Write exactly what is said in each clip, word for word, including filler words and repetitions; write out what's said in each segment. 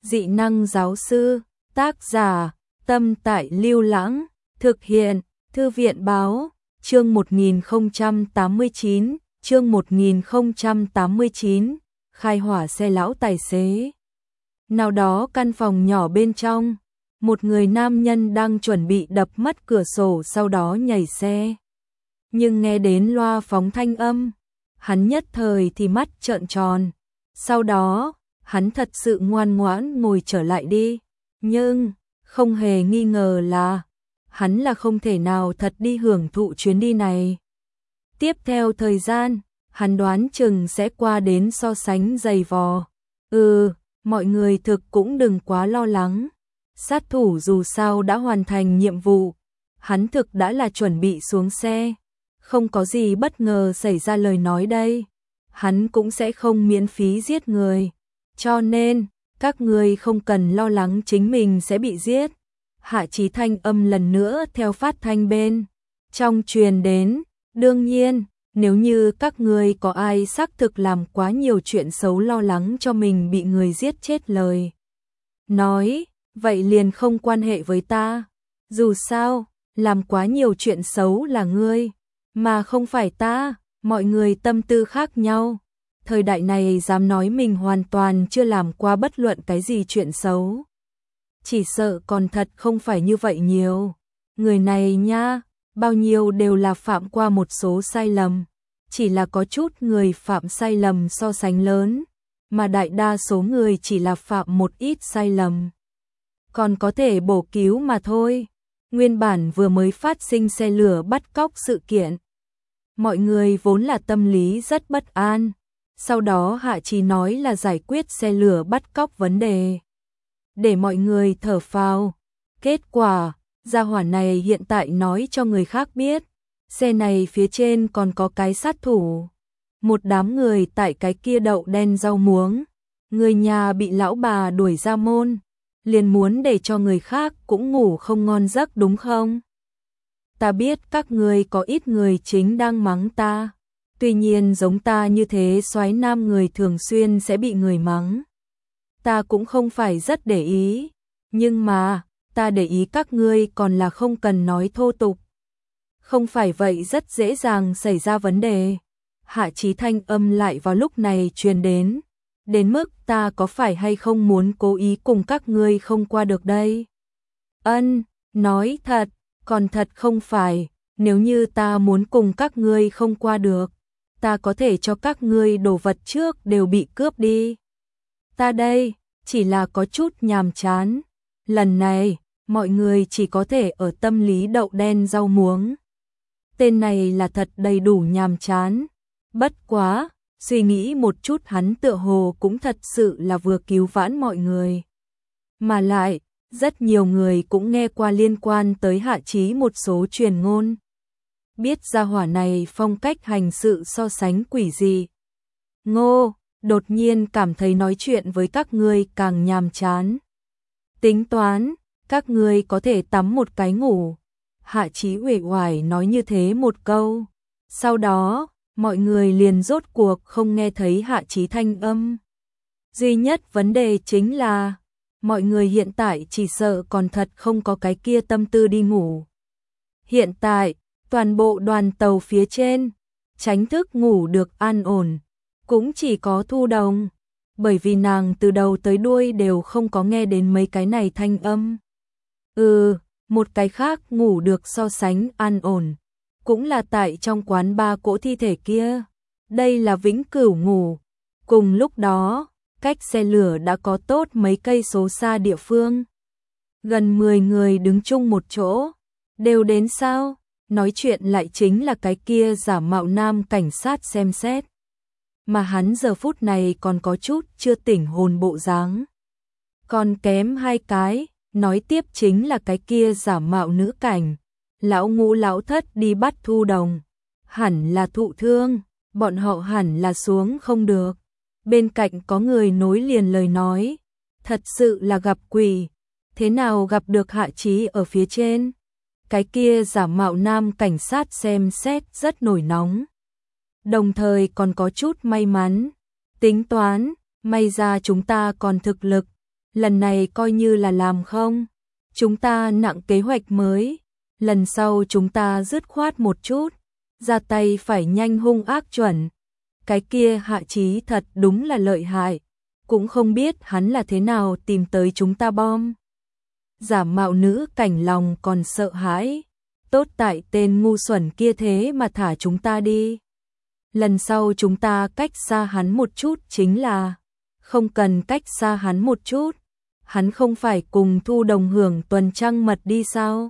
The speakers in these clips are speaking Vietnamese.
Dị năng giáo sư, tác giả, Tâm Tại Lưu Lãng, thực hiện, Thư viện báo, chương một nghìn không trăm tám mươi chín, chương một nghìn không trăm tám mươi chín, khai hỏa xe lão tài xế. Nào đó căn phòng nhỏ bên trong, một người nam nhân đang chuẩn bị đập mất cửa sổ sau đó nhảy xe. Nhưng nghe đến loa phóng thanh âm, hắn nhất thời thì mắt trợn tròn. Sau đó, hắn thật sự ngoan ngoãn ngồi trở lại đi. Nhưng, không hề nghi ngờ là, hắn là không thể nào thật đi hưởng thụ chuyến đi này. Tiếp theo thời gian, hắn đoán chừng sẽ qua đến so sánh dày vò. Ừ, mọi người thực cũng đừng quá lo lắng. Sát thủ dù sao đã hoàn thành nhiệm vụ. Hắn thực đã là chuẩn bị xuống xe. Không có gì bất ngờ xảy ra lời nói đây. Hắn cũng sẽ không miễn phí giết người. Cho nên, các người không cần lo lắng chính mình sẽ bị giết. Hạ Chí thanh âm lần nữa theo phát thanh bên trong truyền đến. Đương nhiên, nếu như các người có ai xác thực làm quá nhiều chuyện xấu lo lắng cho mình bị người giết chết lời nói, vậy liền không quan hệ với ta. Dù sao, làm quá nhiều chuyện xấu là ngươi, mà không phải ta. Mọi người tâm tư khác nhau. Thời đại này dám nói mình hoàn toàn chưa làm qua bất luận cái gì chuyện xấu, chỉ sợ còn thật không phải như vậy nhiều. Người này nha, bao nhiêu đều là phạm qua một số sai lầm. Chỉ là có chút người phạm sai lầm so sánh lớn, mà đại đa số người chỉ là phạm một ít sai lầm, còn có thể bổ cứu mà thôi. Nguyên bản vừa mới phát sinh xe lửa bắt cóc sự kiện, mọi người vốn là tâm lý rất bất an. Sau đó Hạ Chí nói là giải quyết xe lửa bắt cóc vấn đề, để mọi người thở phào. Kết quả, gia hỏa này hiện tại nói cho người khác biết, xe này phía trên còn có cái sát thủ. Một đám người tại cái kia đậu đen rau muống. Người nhà bị lão bà đuổi ra môn, liền muốn để cho người khác cũng ngủ không ngon giấc đúng không? Ta biết các người có ít người chính đang mắng ta. Tuy nhiên giống ta như thế soái nam người thường xuyên sẽ bị người mắng. Ta cũng không phải rất để ý. Nhưng mà, ta để ý các ngươi còn là không cần nói thô tục. Không phải vậy rất dễ dàng xảy ra vấn đề. Hạ Chí thanh âm lại vào lúc này truyền đến. Đến mức ta có phải hay không muốn cố ý cùng các ngươi không qua được đây? Ân, nói thật, còn thật không phải. Nếu như ta muốn cùng các ngươi không qua được, ta có thể cho các ngươi đồ vật trước đều bị cướp đi. Ta đây, chỉ là có chút nhàm chán. Lần này, mọi người chỉ có thể ở tâm lý đậu đen rau muống. Tên này là thật đầy đủ nhàm chán. Bất quá, suy nghĩ một chút hắn tựa hồ cũng thật sự là vừa cứu vãn mọi người. Mà lại, rất nhiều người cũng nghe qua liên quan tới Hạ Chí một số truyền ngôn. Biết gia hỏa này phong cách hành sự so sánh quỷ dị. Ngô, đột nhiên cảm thấy nói chuyện với các ngươi càng nhàm chán. Tính toán, các ngươi có thể tắm một cái ngủ. Hạ Chí uể oải nói như thế một câu. Sau đó, mọi người liền rốt cuộc không nghe thấy Hạ Chí thanh âm. Duy nhất vấn đề chính là, mọi người hiện tại chỉ sợ còn thật không có cái kia tâm tư đi ngủ. Hiện tại, toàn bộ đoàn tàu phía trên, tránh thức ngủ được an ổn, cũng chỉ có Thu Đồng, bởi vì nàng từ đầu tới đuôi đều không có nghe đến mấy cái này thanh âm. Ừ, một cái khác ngủ được so sánh an ổn, cũng là tại trong quán ba cỗ thi thể kia. Đây là vĩnh cửu ngủ. Cùng lúc đó, cách xe lửa đã có tốt mấy cây số xa địa phương. Gần mười người đứng chung một chỗ, đều đến sao? Nói chuyện lại chính là cái kia giả mạo nam cảnh sát xem xét. Mà hắn giờ phút này còn có chút chưa tỉnh hồn bộ dáng. Còn kém hai cái, nói tiếp chính là cái kia giả mạo nữ cảnh. Lão ngũ lão thất đi bắt Thu Đồng. Hẳn là thụ thương, bọn họ hẳn là xuống không được. Bên cạnh có người nối liền lời nói. Thật sự là gặp quỷ. Thế nào gặp được Hạ Chí ở phía trên? Cái kia giả mạo nam cảnh sát xem xét rất nổi nóng. Đồng thời còn có chút may mắn. Tính toán, may ra chúng ta còn thực lực. lần này coi như là làm không. Chúng ta nặng kế hoạch mới, lần sau chúng ta dứt khoát một chút, ra tay phải nhanh hung ác chuẩn. Cái kia Hạ Chí thật đúng là lợi hại, cũng không biết hắn là thế nào tìm tới chúng ta bom. Giả mạo nữ cảnh lòng còn sợ hãi, tốt tại tên ngu xuẩn kia thế mà thả chúng ta đi. Lần sau chúng ta cách xa hắn một chút chính là, không cần cách xa hắn một chút, hắn không phải cùng Thu Đồng hưởng tuần trăng mật đi sao?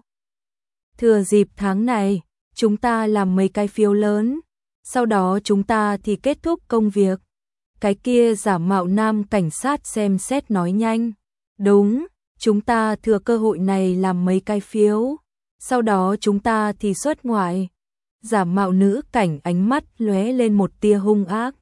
Thừa dịp tháng này, chúng ta làm mấy cái phiếu lớn, sau đó chúng ta thì kết thúc công việc. Cái kia giả mạo nam cảnh sát xem xét nói nhanh. Đúng, chúng ta thừa cơ hội này làm mấy cái phiếu, sau đó chúng ta thì xuất ngoại. Giả mạo nữ cảnh ánh mắt lóe lên một tia hung ác.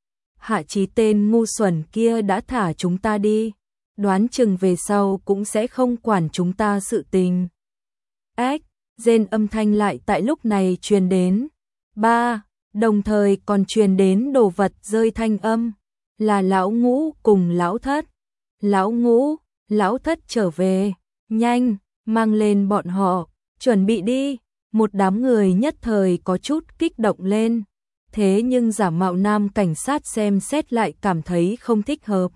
Hạ Chí tên ngu xuẩn kia đã thả chúng ta đi, đoán chừng về sau cũng sẽ không quản chúng ta sự tình. Ếch, rên âm thanh lại tại lúc này truyền đến. Ba, đồng thời còn truyền đến đồ vật rơi thanh âm, là lão Ngũ cùng lão Thất. Lão Ngũ, lão Thất trở về, nhanh, mang lên bọn họ, chuẩn bị đi. Một đám người nhất thời có chút kích động lên, thế nhưng giả mạo nam cảnh sát xem xét lại cảm thấy không thích hợp.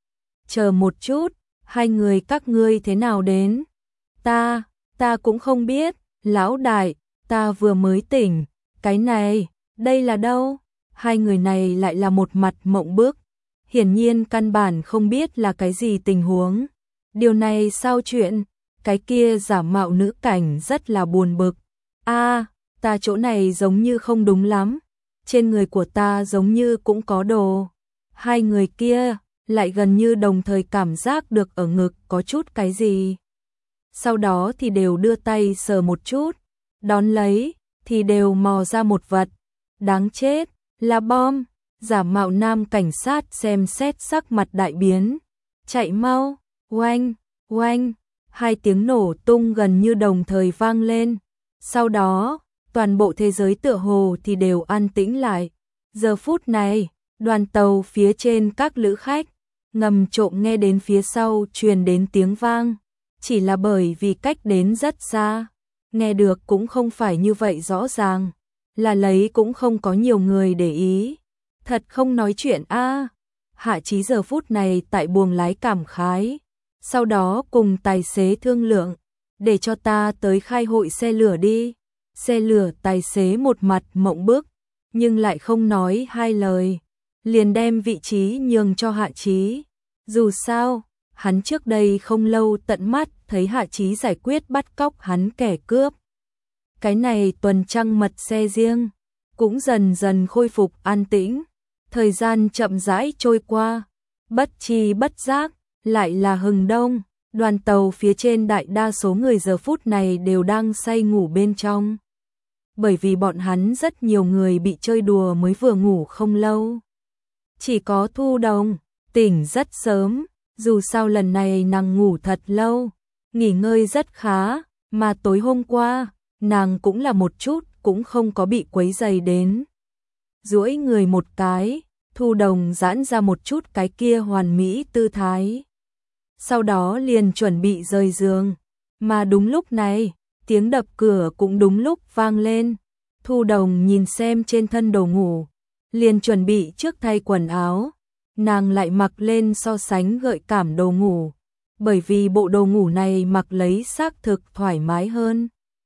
Chờ một chút, hai người các ngươi thế nào đến? Ta, ta cũng không biết, lão đại, ta vừa mới tỉnh, cái này, đây là đâu? Hai người này lại là một mặt mộng bức, hiển nhiên căn bản không biết là cái gì tình huống. Điều này sao chuyện? Cái kia giả mạo nữ cảnh rất là buồn bực. A, à, ta chỗ này giống như không đúng lắm, trên người của ta giống như cũng có đồ. Hai người kia lại gần như đồng thời cảm giác được ở ngực có chút cái gì. Sau đó thì đều đưa tay sờ một chút, đón lấy thì đều mò ra một vật. Đáng chết, là bom. Giả mạo nam cảnh sát xem xét sắc mặt đại biến. Chạy mau, oanh, oanh, hai tiếng nổ tung gần như đồng thời vang lên. Sau đó, toàn bộ thế giới tựa hồ thì đều an tĩnh lại. Giờ phút này, đoàn tàu phía trên các lữ khách, ngầm trộm nghe đến phía sau truyền đến tiếng vang. Chỉ là bởi vì cách đến rất xa, nghe được cũng không phải như vậy rõ ràng, là lấy cũng không có nhiều người để ý. Thật không nói chuyện a. À. Hạ Chí giờ phút này tại buồng lái cảm khái, sau đó cùng tài xế thương lượng, để cho ta tới khai hội xe lửa đi. Xe lửa tài xế một mặt mộng bức, nhưng lại không nói hai lời, liền đem vị trí nhường cho Hạ Chí. Dù sao, hắn trước đây không lâu tận mắt thấy Hạ Chí giải quyết bắt cóc hắn kẻ cướp. Cái này tuần trăng mật xe riêng, cũng dần dần khôi phục an tĩnh. Thời gian chậm rãi trôi qua, bất chi bất giác, lại là hừng đông. Đoàn tàu phía trên đại đa số người giờ phút này đều đang say ngủ bên trong. Bởi vì bọn hắn rất nhiều người bị chơi đùa mới vừa ngủ không lâu. Chỉ có Thu Đồng tỉnh rất sớm, dù sao lần này nàng ngủ thật lâu, nghỉ ngơi rất khá, mà tối hôm qua, nàng cũng là một chút cũng không có bị quấy rầy đến. Duỗi người một cái, Thu Đồng giãn ra một chút cái kia hoàn mỹ tư thái. Sau đó liền chuẩn bị rời giường, mà đúng lúc này, tiếng đập cửa cũng đúng lúc vang lên. Thu Đồng nhìn xem trên thân đồ ngủ, liền chuẩn bị trước thay quần áo, nàng lại mặc lên so sánh gợi cảm đồ ngủ, bởi vì bộ đồ ngủ này mặc lấy xác thực thoải mái hơn.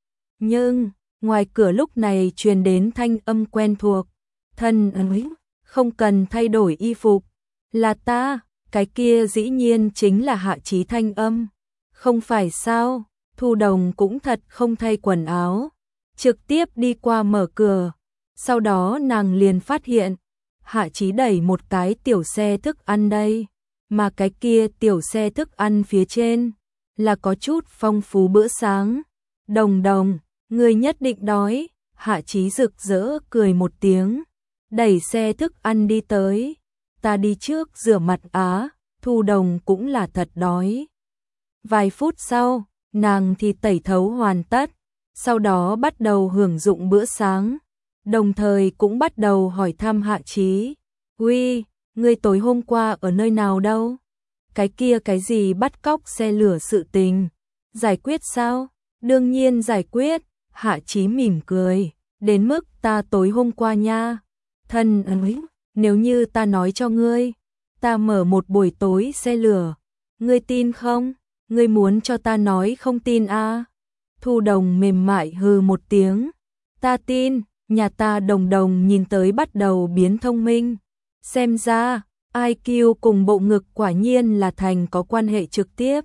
Nhưng, ngoài cửa lúc này truyền đến thanh âm quen thuộc, thân ấy, không cần thay đổi y phục, là ta. Cái kia dĩ nhiên chính là Hạ Chí thanh âm. Không phải sao, Thu Đồng cũng thật không thay quần áo, trực tiếp đi qua mở cửa. Sau đó nàng liền phát hiện, Hạ Chí đẩy một cái tiểu xe thức ăn đây, mà cái kia tiểu xe thức ăn phía trên là có chút phong phú bữa sáng. Đồng Đồng, người nhất định đói. Hạ Chí rực rỡ cười một tiếng, đẩy xe thức ăn đi tới. Ta đi trước rửa mặt á. Thu Đồng cũng là thật đói. Vài phút sau, nàng thì tẩy thấu hoàn tất, sau đó bắt đầu hưởng dụng bữa sáng, đồng thời cũng bắt đầu hỏi thăm Hạ Chí. Uy, ngươi tối hôm qua ở nơi nào đâu? cái kia cái gì bắt cóc xe lửa sự tình, giải quyết sao? Đương nhiên giải quyết, Hạ Chí mỉm cười, đến mức ta tối hôm qua nha, thân ơi, nếu như ta nói cho ngươi, ta mở một buổi tối xe lửa, ngươi tin không? Ngươi muốn cho ta nói không tin à? Thu Đồng mềm mại hừ một tiếng, ta tin, nhà ta Đồng Đồng nhìn tới bắt đầu biến thông minh, xem ra i kiu cùng bộ ngực quả nhiên là thành có quan hệ trực tiếp.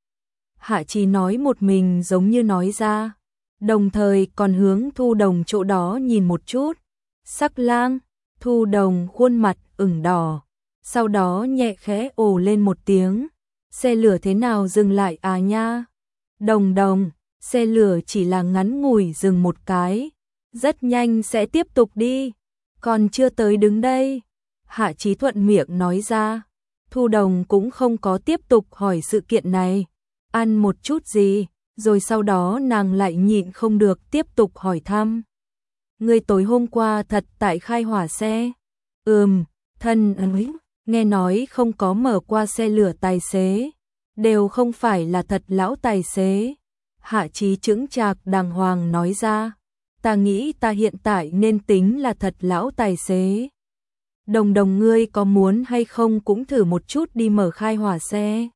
Hạ Chí nói một mình giống như nói ra, đồng thời còn hướng Thu Đồng chỗ đó nhìn một chút. Sắc Lang, Thu Đồng khuôn mặt ửng đỏ, sau đó nhẹ khẽ ồ lên một tiếng, xe lửa thế nào dừng lại à nha? Đồng Đồng, xe lửa chỉ là ngắn ngủi dừng một cái, rất nhanh sẽ tiếp tục đi, còn chưa tới đứng đây. Hạ Chí thuận miệng nói ra, Thu Đồng cũng không có tiếp tục hỏi sự kiện này, ăn một chút gì, rồi sau đó nàng lại nhịn không được tiếp tục hỏi thăm. Ngươi tối hôm qua thật tại khai hỏa xe? Ừm, thân ơi, nghe nói không có mở qua xe lửa tài xế, đều không phải là thật lão tài xế. Hạ Chí chững chạc đàng hoàng nói ra, ta nghĩ ta hiện tại nên tính là thật lão tài xế. Đồng Đồng ngươi có muốn hay không cũng thử một chút đi mở khai hỏa xe.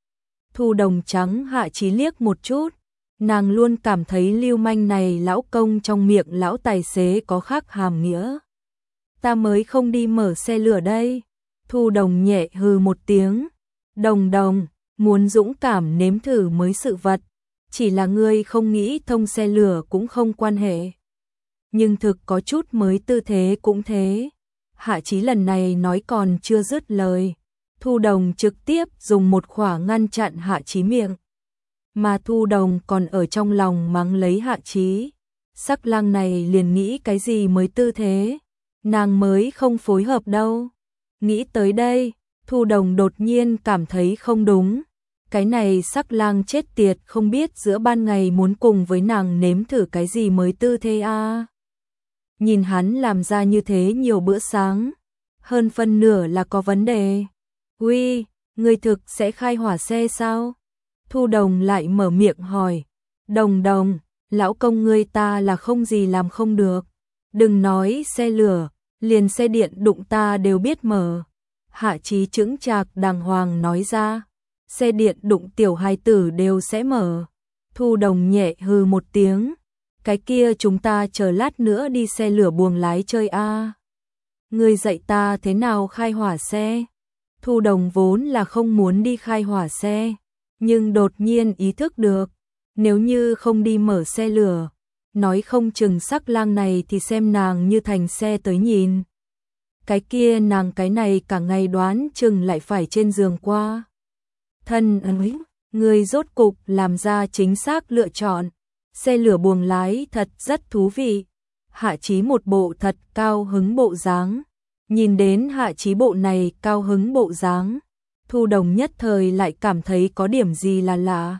Thu Đồng trắng Hạ Chí liếc một chút, nàng luôn cảm thấy lưu manh này lão công trong miệng lão tài xế có khác hàm nghĩa. Ta mới không đi mở xe lửa đây. Thu Đồng nhẹ hừ một tiếng, Đồng Đồng, muốn dũng cảm nếm thử mới sự vật, chỉ là ngươi không nghĩ thông xe lửa cũng không quan hệ. Nhưng thực có chút mới tư thế cũng thế. Hạ Chí lần này nói còn chưa dứt lời, Thu Đồng trực tiếp dùng một khỏa ngăn chặn Hạ Chí miệng. Mà Thu Đồng còn ở trong lòng mắng lấy Hạ Chí, Sắc Lang này liền nghĩ cái gì mới tư thế, nàng mới không phối hợp đâu. Nghĩ tới đây, Thu Đồng đột nhiên cảm thấy không đúng, cái này Sắc Lang chết tiệt không biết giữa ban ngày muốn cùng với nàng nếm thử cái gì mới tư thế a. À. Nhìn hắn làm ra như thế nhiều bữa sáng, hơn phân nửa là có vấn đề. Uy, người thực sẽ khai hỏa xe sao? Thu Đồng lại mở miệng hỏi. Đồng Đồng, lão công ngươi ta là không gì làm không được. Đừng nói xe lửa, liền xe điện đụng ta đều biết mở. Hạ Chí chững chạc đàng hoàng nói ra. Xe điện đụng tiểu hài tử đều sẽ mở. Thu Đồng nhẹ hừ một tiếng. Cái kia chúng ta chờ lát nữa đi xe lửa buồng lái chơi a. À. Ngươi dạy ta thế nào khai hỏa xe? Thu Đồng vốn là không muốn đi khai hỏa xe, nhưng đột nhiên ý thức được, nếu như không đi mở xe lửa, nói không chừng Sắc Lang này thì xem nàng như thành xe tới nhìn. Cái kia nàng cái này cả ngày đoán chừng lại phải trên giường qua. Thân ơi, người rốt cục làm ra chính xác lựa chọn. Xe lửa buồng lái thật rất thú vị. Hạ Chí một bộ thật cao hứng bộ dáng. Nhìn đến Hạ Chí bộ này cao hứng bộ dáng, Thu Đồng nhất thời lại cảm thấy có điểm gì là lạ.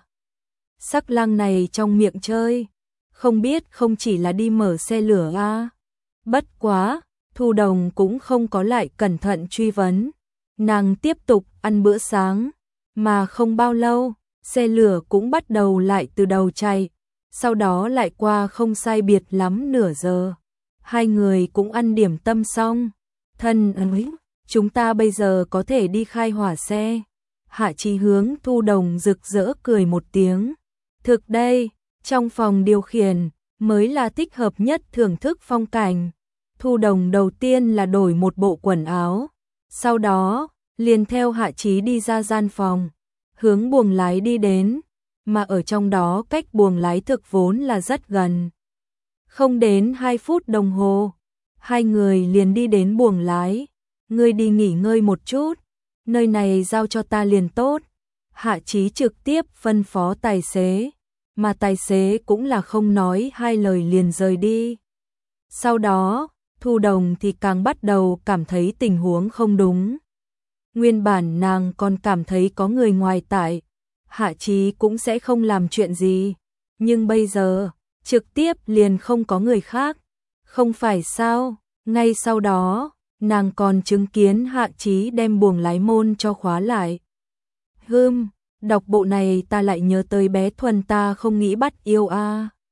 Sắc Lang này trong miệng chơi, không biết không chỉ là đi mở xe lửa a. À. Bất quá, Thu Đồng cũng không có lại cẩn thận truy vấn. Nàng tiếp tục ăn bữa sáng, mà không bao lâu, xe lửa cũng bắt đầu lại từ đầu chạy. Sau đó lại qua không sai biệt lắm nửa giờ. Hai người cũng ăn điểm tâm xong. Thân ơi, chúng ta bây giờ có thể đi khai hỏa xe. Hạ Chí hướng Thu Đồng rực rỡ cười một tiếng. Thực đây, trong phòng điều khiển, mới là thích hợp nhất thưởng thức phong cảnh. Thu Đồng đầu tiên là đổi một bộ quần áo. Sau đó, liền theo Hạ Chí đi ra gian phòng, hướng buồng lái đi đến. Mà ở trong đó cách buồng lái thực vốn là rất gần. Không đến hai phút đồng hồ, hai người liền đi đến buồng lái. Ngươi đi nghỉ ngơi một chút, nơi này giao cho ta liền tốt. Hạ Chí trực tiếp phân phó tài xế, mà tài xế cũng là không nói hai lời liền rời đi. Sau đó, Thu Đồng thì càng bắt đầu cảm thấy tình huống không đúng. Nguyên bản nàng còn cảm thấy có người ngoài tại, Hạ Chí cũng sẽ không làm chuyện gì, nhưng bây giờ, trực tiếp liền không có người khác. Không phải sao, ngay sau đó, nàng còn chứng kiến Hạ Chí đem buồng lái môn cho khóa lại. Hưm, đọc bộ này ta lại nhớ tới bé Thuần ta không nghĩ bắt yêu a.